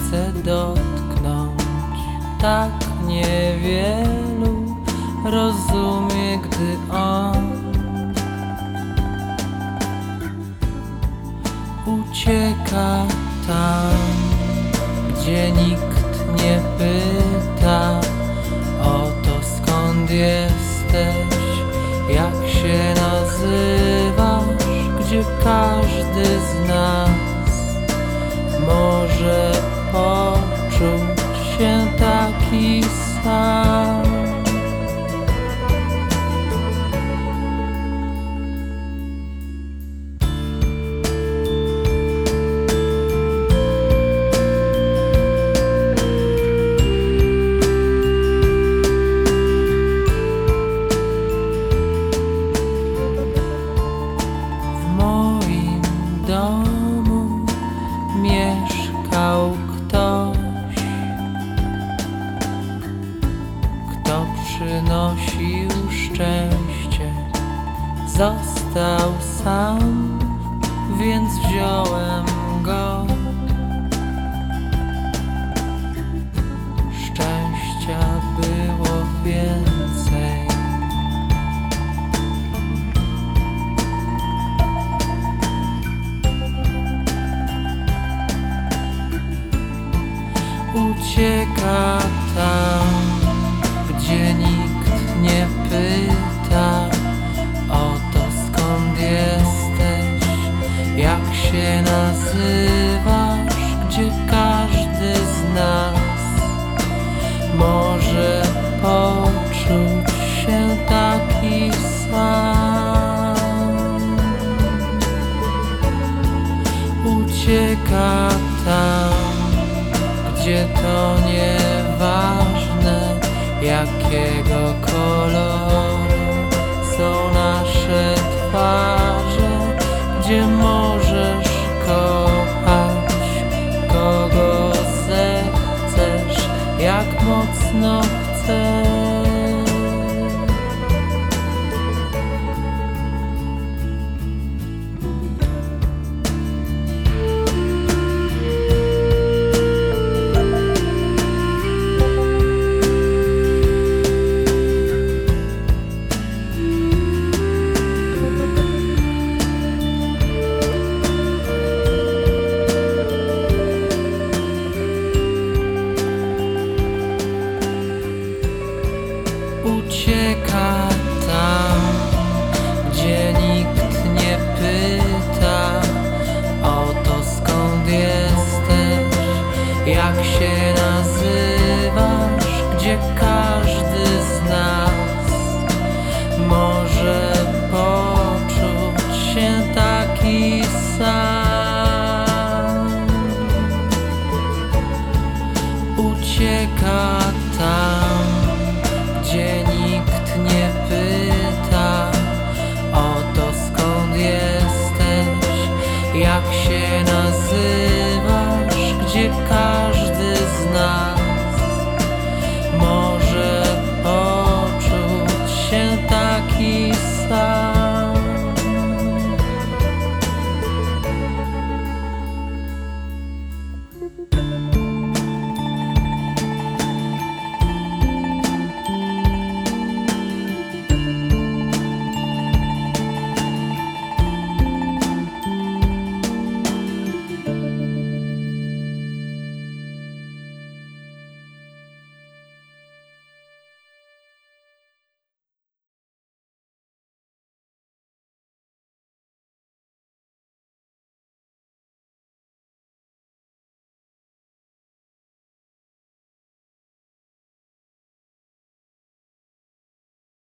chcę dotknąć. Tak niewielu rozumie, gdy on ucieka tam, gdzie nikt nie pyta o to, skąd jesteś, jak się nazywasz, gdzie każdy z nas może poczuć się taki sam. W domu mieszkał ktoś, kto przynosił szczęście. Został sam, więc wziąłem go. Szczęścia było więcej. Ucieka tam, gdzie nikt nie pyta o to, skąd jesteś, jak się nazywasz, gdzie każdy z nas może poczuć się taki sam. Ucieka tam, gdzie to nieważne, jakiego koloru są nasze twarze, gdzie możesz kochać kogo zechcesz, jak mocno chcesz. Ucieka tam, gdzie nikt nie pyta o to, skąd jesteś, jak się nazywasz, gdzie każdy z nas może poczuć się taki sam. Ucieka tam, gdzie nikt nie pyta o to, skąd jesteś, jak się nazywasz, gdzie każdy z nas może poczuć się taki sam.